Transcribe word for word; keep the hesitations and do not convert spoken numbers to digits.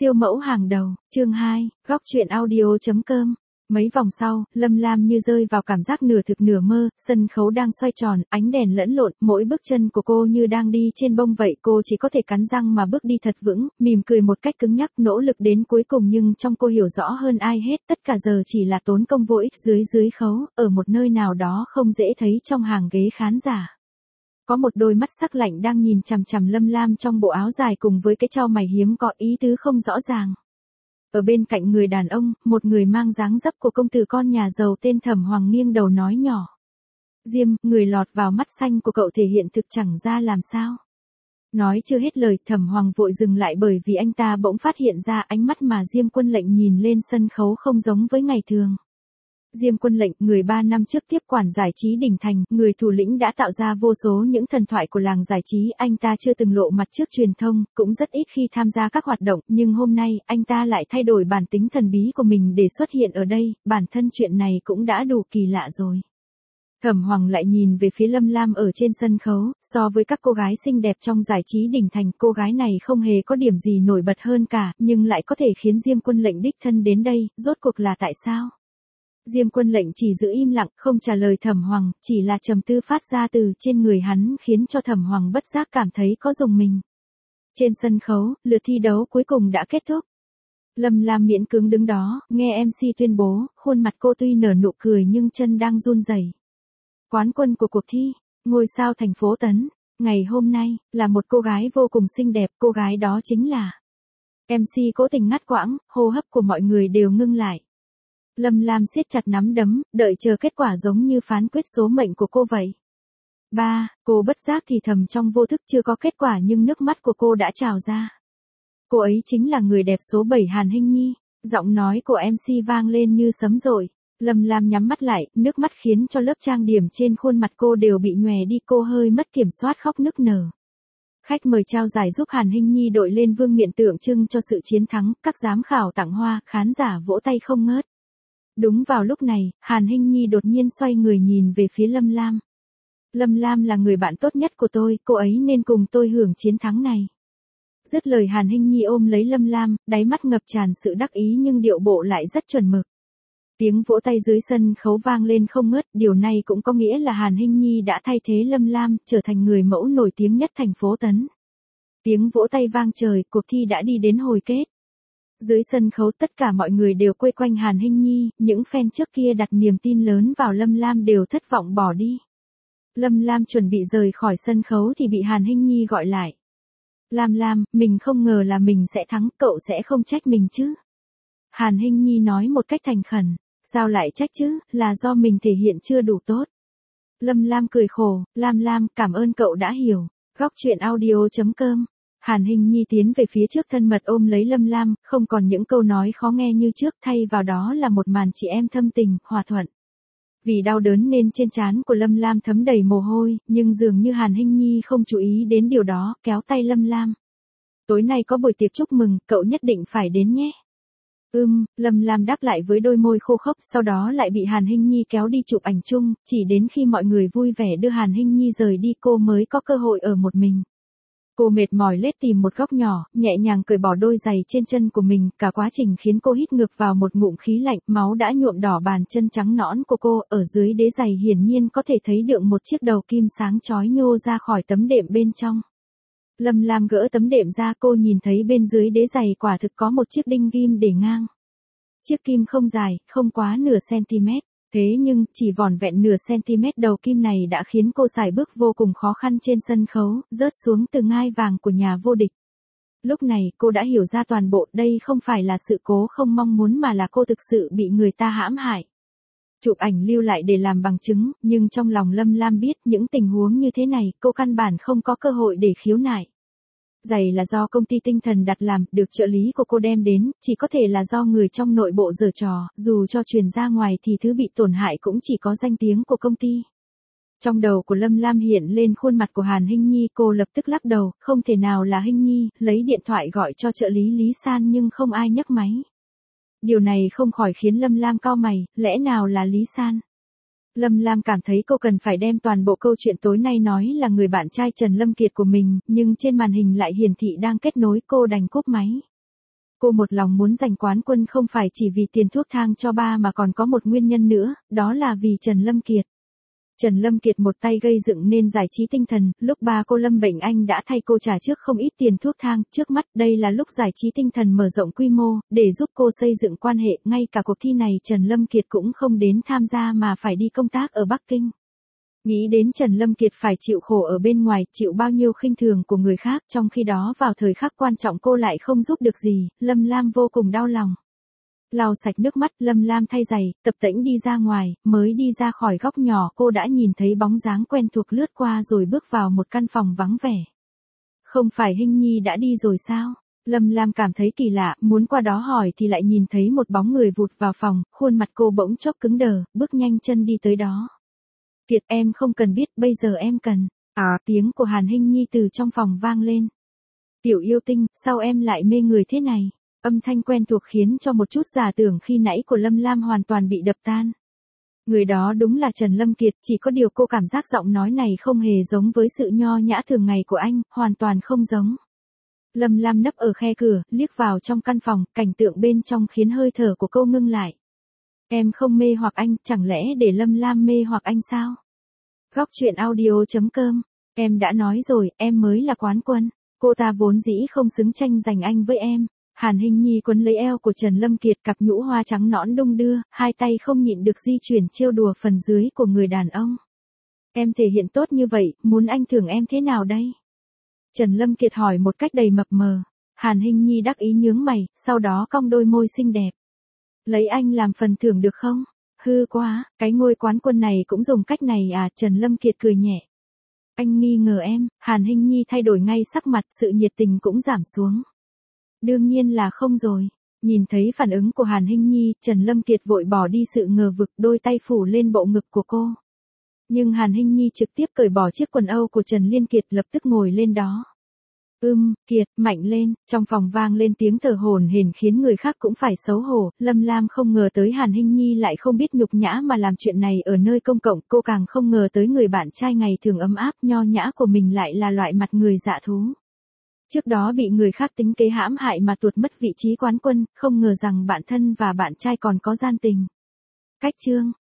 Siêu mẫu hàng đầu, chương hai, góc truyện audio.com. Mấy vòng sau, Lâm Lam như rơi vào cảm giác nửa thực nửa mơ, sân khấu đang xoay tròn, ánh đèn lẫn lộn, mỗi bước chân của cô như đang đi trên bông vậy, cô chỉ có thể cắn răng mà bước đi thật vững, mỉm cười một cách cứng nhắc, nỗ lực đến cuối cùng nhưng trong cô hiểu rõ hơn ai hết, tất cả giờ chỉ là tốn công vô ích dưới dưới khấu, ở một nơi nào đó không dễ thấy trong hàng ghế khán giả. Có một đôi mắt sắc lạnh đang nhìn chằm chằm Lâm Lam trong bộ áo dài cùng với cái chau mày hiếm có ý tứ không rõ ràng. Ở bên cạnh người đàn ông, một người mang dáng dấp của công tử con nhà giàu tên Thẩm Hoàng nghiêng đầu nói nhỏ. Diêm, người lọt vào mắt xanh của cậu thể hiện thực chẳng ra làm sao. Nói chưa hết lời, Thẩm Hoàng vội dừng lại bởi vì anh ta bỗng phát hiện ra ánh mắt mà Diêm Quân Lệnh nhìn lên sân khấu không giống với ngày thường. Diêm Quân Lệnh, người ba năm trước tiếp quản giải trí đỉnh thành, người thủ lĩnh đã tạo ra vô số những thần thoại của làng giải trí, anh ta chưa từng lộ mặt trước truyền thông, cũng rất ít khi tham gia các hoạt động, nhưng hôm nay, anh ta lại thay đổi bản tính thần bí của mình để xuất hiện ở đây, bản thân chuyện này cũng đã đủ kỳ lạ rồi. Thẩm Hoàng lại nhìn về phía Lâm Lam ở trên sân khấu, so với các cô gái xinh đẹp trong giải trí đỉnh thành, cô gái này không hề có điểm gì nổi bật hơn cả, nhưng lại có thể khiến Diêm Quân Lệnh đích thân đến đây, rốt cuộc là tại sao? Diêm Quân Lệnh chỉ giữ im lặng, không trả lời Thẩm Hoàng, chỉ là trầm tư phát ra từ trên người hắn khiến cho Thẩm Hoàng bất giác cảm thấy có rùng mình. Trên sân khấu, lượt thi đấu cuối cùng đã kết thúc. Lâm Lam miễn cưỡng đứng đó, nghe em xê tuyên bố, khuôn mặt cô tuy nở nụ cười nhưng chân đang run rẩy. Quán quân của cuộc thi, ngôi sao thành phố Tấn, ngày hôm nay, là một cô gái vô cùng xinh đẹp, cô gái đó chính là... em xê cố tình ngắt quãng, hô hấp của mọi người đều ngưng lại. Lâm Lam siết chặt nắm đấm, đợi chờ kết quả giống như phán quyết số mệnh của cô vậy. Ba, cô bất giác thì thầm trong vô thức chưa có kết quả nhưng nước mắt của cô đã trào ra. Cô ấy chính là người đẹp số bảy Hàn Hinh Nhi, giọng nói của em xê vang lên như sấm dội. Lâm Lam nhắm mắt lại, nước mắt khiến cho lớp trang điểm trên khuôn mặt cô đều bị nhòe đi, cô hơi mất kiểm soát khóc nức nở. Khách mời trao giải giúp Hàn Hinh Nhi đội lên vương miện tượng trưng cho sự chiến thắng, các giám khảo tặng hoa, khán giả vỗ tay không ngớt. Đúng vào lúc này, Hàn Hinh Nhi đột nhiên xoay người nhìn về phía Lâm Lam. Lâm Lam là người bạn tốt nhất của tôi, cô ấy nên cùng tôi hưởng chiến thắng này. Dứt lời Hàn Hinh Nhi ôm lấy Lâm Lam, đáy mắt ngập tràn sự đắc ý nhưng điệu bộ lại rất chuẩn mực. Tiếng vỗ tay dưới sân khấu vang lên không ngớt, điều này cũng có nghĩa là Hàn Hinh Nhi đã thay thế Lâm Lam, trở thành người mẫu nổi tiếng nhất thành phố Tấn. Tiếng vỗ tay vang trời, cuộc thi đã đi đến hồi kết. Dưới sân khấu tất cả mọi người đều quây quanh Hàn Hinh Nhi, những fan trước kia đặt niềm tin lớn vào Lâm Lam đều thất vọng bỏ đi. Lâm Lam chuẩn bị rời khỏi sân khấu thì bị Hàn Hinh Nhi gọi lại. Lam Lam, mình không ngờ là mình sẽ thắng, cậu sẽ không trách mình chứ? Hàn Hinh Nhi nói một cách thành khẩn, sao lại trách chứ, là do mình thể hiện chưa đủ tốt. Lâm Lam cười khổ, Lam Lam, cảm ơn cậu đã hiểu. Góc truyện audio.com. Hàn Hinh Nhi tiến về phía trước thân mật ôm lấy Lâm Lam, không còn những câu nói khó nghe như trước, thay vào đó là một màn chị em thâm tình, hòa thuận. Vì đau đớn nên trên trán của Lâm Lam thấm đầy mồ hôi, nhưng dường như Hàn Hinh Nhi không chú ý đến điều đó, kéo tay Lâm Lam. Tối nay có buổi tiệc chúc mừng, cậu nhất định phải đến nhé. Ừm, Lâm Lam đáp lại với đôi môi khô khốc, sau đó lại bị Hàn Hinh Nhi kéo đi chụp ảnh chung, chỉ đến khi mọi người vui vẻ đưa Hàn Hinh Nhi rời đi cô mới có cơ hội ở một mình. Cô mệt mỏi lết tìm một góc nhỏ, nhẹ nhàng cởi bỏ đôi giày trên chân của mình, cả quá trình khiến cô hít ngược vào một ngụm khí lạnh, máu đã nhuộm đỏ bàn chân trắng nõn của cô, ở dưới đế giày hiển nhiên có thể thấy được một chiếc đầu kim sáng chói nhô ra khỏi tấm đệm bên trong. Lâm Lam gỡ tấm đệm ra, cô nhìn thấy bên dưới đế giày quả thực có một chiếc đinh ghim để ngang. Chiếc kim không dài, không quá nửa cm. Thế nhưng, chỉ vỏn vẹn nửa cm đầu kim này đã khiến cô sải bước vô cùng khó khăn trên sân khấu, rớt xuống từ ngai vàng của nhà vô địch. Lúc này, cô đã hiểu ra toàn bộ, đây không phải là sự cố không mong muốn mà là cô thực sự bị người ta hãm hại. Chụp ảnh lưu lại để làm bằng chứng, nhưng trong lòng Lâm Lam biết những tình huống như thế này, cô căn bản không có cơ hội để khiếu nại. Giày là do công ty tinh thần đặt làm, được trợ lý của cô đem đến, chỉ có thể là do người trong nội bộ giở trò, dù cho truyền ra ngoài thì thứ bị tổn hại cũng chỉ có danh tiếng của công ty. Trong đầu của Lâm Lam hiện lên khuôn mặt của Hàn Hinh Nhi, cô lập tức lắc đầu, không thể nào là Hinh Nhi, lấy điện thoại gọi cho trợ lý Lý San nhưng không ai nhấc máy. Điều này không khỏi khiến Lâm Lam cau mày, lẽ nào là Lý San? Lâm Lam cảm thấy cô cần phải đem toàn bộ câu chuyện tối nay nói là người bạn trai Trần Lâm Kiệt của mình, nhưng trên màn hình lại hiển thị đang kết nối, cô đành cúp máy. Cô một lòng muốn giành quán quân không phải chỉ vì tiền thuốc thang cho ba mà còn có một nguyên nhân nữa, đó là vì Trần Lâm Kiệt. Trần Lâm Kiệt một tay gây dựng nên giải trí tinh thần, lúc ba cô lâm bệnh anh đã thay cô trả trước không ít tiền thuốc thang, trước mắt đây là lúc giải trí tinh thần mở rộng quy mô, để giúp cô xây dựng quan hệ, ngay cả cuộc thi này Trần Lâm Kiệt cũng không đến tham gia mà phải đi công tác ở Bắc Kinh. Nghĩ đến Trần Lâm Kiệt phải chịu khổ ở bên ngoài, chịu bao nhiêu khinh thường của người khác, trong khi đó vào thời khắc quan trọng cô lại không giúp được gì, Lâm Lam vô cùng đau lòng. Lau sạch nước mắt, Lâm Lam thay giày, tập tễnh đi ra ngoài, mới đi ra khỏi góc nhỏ cô đã nhìn thấy bóng dáng quen thuộc lướt qua rồi bước vào một căn phòng vắng vẻ. Không phải Hinh Nhi đã đi rồi sao? Lâm Lam cảm thấy kỳ lạ, muốn qua đó hỏi thì lại nhìn thấy một bóng người vụt vào phòng, khuôn mặt cô bỗng chốc cứng đờ, bước nhanh chân đi tới đó. Kiệt, em không cần biết, bây giờ em cần. À, tiếng của Hàn Hinh Nhi từ trong phòng vang lên. Tiểu yêu tinh, sao em lại mê người thế này? Âm thanh quen thuộc khiến cho một chút giả tưởng khi nãy của Lâm Lam hoàn toàn bị đập tan. Người đó đúng là Trần Lâm Kiệt, chỉ có điều cô cảm giác giọng nói này không hề giống với sự nho nhã thường ngày của anh, hoàn toàn không giống. Lâm Lam nấp ở khe cửa, liếc vào trong căn phòng, cảnh tượng bên trong khiến hơi thở của cô ngưng lại. Em không mê hoặc anh, chẳng lẽ để Lâm Lam mê hoặc anh sao? Góc truyện audio chấm com, em đã nói rồi, em mới là quán quân, cô ta vốn dĩ không xứng tranh giành anh với em. Hàn Hinh Nhi quấn lấy eo của Trần Lâm Kiệt, cặp nhũ hoa trắng nõn đung đưa, hai tay không nhịn được di chuyển trêu đùa phần dưới của người đàn ông. Em thể hiện tốt như vậy, muốn anh thưởng em thế nào đây? Trần Lâm Kiệt hỏi một cách đầy mập mờ. Hàn Hinh Nhi đắc ý nhướng mày, sau đó cong đôi môi xinh đẹp. Lấy anh làm phần thưởng được không? Hư quá, cái ngôi quán quân này cũng dùng cách này à? Trần Lâm Kiệt cười nhẹ. Anh nghi ngờ em, Hàn Hinh Nhi thay đổi ngay sắc mặt, sự nhiệt tình cũng giảm xuống. Đương nhiên là không rồi. Nhìn thấy phản ứng của Hàn Hinh Nhi, Trần Lâm Kiệt vội bỏ đi sự ngờ vực, đôi tay phủ lên bộ ngực của cô. Nhưng Hàn Hinh Nhi trực tiếp cởi bỏ chiếc quần âu của Trần Liên Kiệt, lập tức ngồi lên đó. Ưm, Kiệt, mạnh lên, trong phòng vang lên tiếng thở hổn hển khiến người khác cũng phải xấu hổ. Lâm Lam không ngờ tới Hàn Hinh Nhi lại không biết nhục nhã mà làm chuyện này ở nơi công cộng, cô càng không ngờ tới người bạn trai ngày thường ấm áp nho nhã của mình lại là loại mặt người dạ thú. Trước đó bị người khác tính kế hãm hại mà tuột mất vị trí quán quân, không ngờ rằng bạn thân và bạn trai còn có gian tình. Cách chương